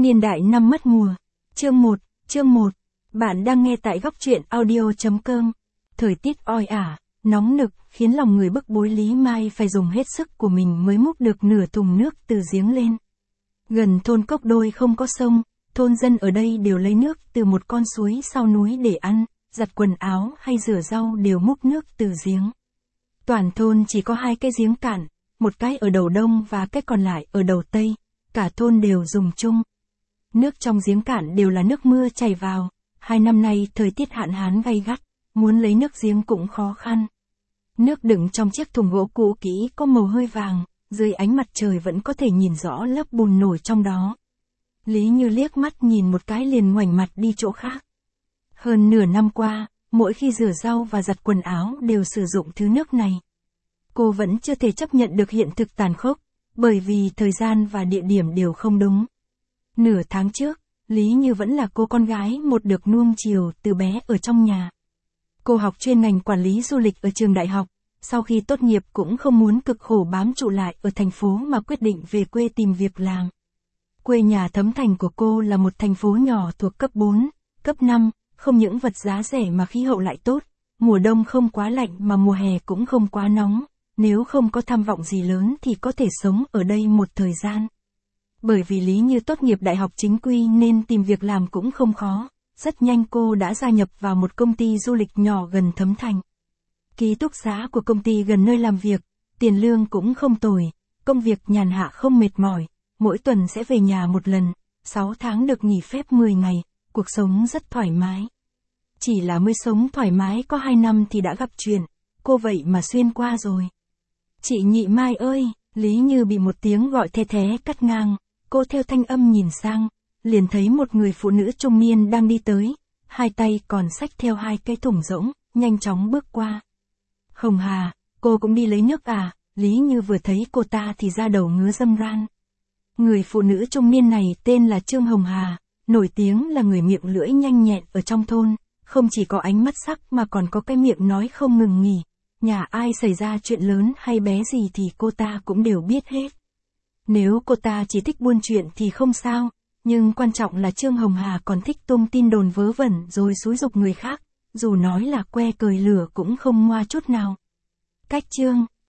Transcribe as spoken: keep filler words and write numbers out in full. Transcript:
Niên đại năm mất mùa. Chương một, chương một. Bạn đang nghe tại góc truyện audio.com. Thời tiết oi ả, nóng nực, khiến lòng người bức bối Lý Mai phải dùng hết sức của mình mới múc được nửa thùng nước từ giếng lên. Gần thôn Cốc Đôi không có sông, thôn dân ở đây đều lấy nước từ một con suối sau núi để ăn, giặt quần áo hay rửa rau đều múc nước từ giếng. Toàn thôn chỉ có hai cái giếng cạn, một cái ở đầu đông và cái còn lại ở đầu tây, cả thôn đều dùng chung. Nước trong giếng cạn đều là nước mưa chảy vào, hai năm nay thời tiết hạn hán gay gắt, muốn lấy nước giếng cũng khó khăn. Nước đựng trong chiếc thùng gỗ cũ kỹ có màu hơi vàng, dưới ánh mặt trời vẫn có thể nhìn rõ lớp bùn nổi trong đó. Lý Như liếc mắt nhìn một cái liền ngoảnh mặt đi chỗ khác. Hơn nửa năm qua, mỗi khi rửa rau và giặt quần áo đều sử dụng thứ nước này. Cô vẫn chưa thể chấp nhận được hiện thực tàn khốc, bởi vì thời gian và địa điểm đều không đúng. Nửa tháng trước, Lý Như vẫn là cô con gái một được nuông chiều từ bé ở trong nhà. Cô học chuyên ngành quản lý du lịch ở trường đại học, sau khi tốt nghiệp cũng không muốn cực khổ bám trụ lại ở thành phố mà quyết định về quê tìm việc làm. Quê nhà Thấm Thành của cô là một thành phố nhỏ thuộc cấp bốn, cấp năm, không những vật giá rẻ mà khí hậu lại tốt, mùa đông không quá lạnh mà mùa hè cũng không quá nóng, nếu không có tham vọng gì lớn thì có thể sống ở đây một thời gian. Bởi vì Lý Như tốt nghiệp đại học chính quy nên tìm việc làm cũng không khó, rất nhanh cô đã gia nhập vào một công ty du lịch nhỏ gần Thấm Thành. Ký túc xá của công ty gần nơi làm việc, tiền lương cũng không tồi, công việc nhàn hạ không mệt mỏi, mỗi tuần sẽ về nhà một lần, sáu tháng được nghỉ phép mười ngày, cuộc sống rất thoải mái. Chỉ là mới sống thoải mái có hai năm thì đã gặp chuyện, cô vậy mà xuyên qua rồi. Chị Nhị Mai ơi, Lý Như bị một tiếng gọi the thé cắt ngang, cô theo thanh âm nhìn sang, liền thấy một người phụ nữ trung niên đang đi tới, hai tay còn xách theo hai cái thùng rỗng, nhanh chóng bước qua. Hồng Hà, cô cũng đi lấy nước à? Lý Như vừa thấy cô ta thì da đầu ngứa râm ran. Người phụ nữ trung niên này tên là Trương Hồng Hà, nổi tiếng là người miệng lưỡi nhanh nhẹn ở trong thôn, không chỉ có ánh mắt sắc mà còn có cái miệng nói không ngừng nghỉ. Nhà ai xảy ra chuyện lớn hay bé gì thì cô ta cũng đều biết hết. Nếu cô ta chỉ thích buôn chuyện thì không sao, nhưng quan trọng là Trương Hồng Hà còn thích tung tin đồn vớ vẩn rồi xúi giục người khác, dù nói là que cời lửa cũng không ngoa chút nào. Cách Trương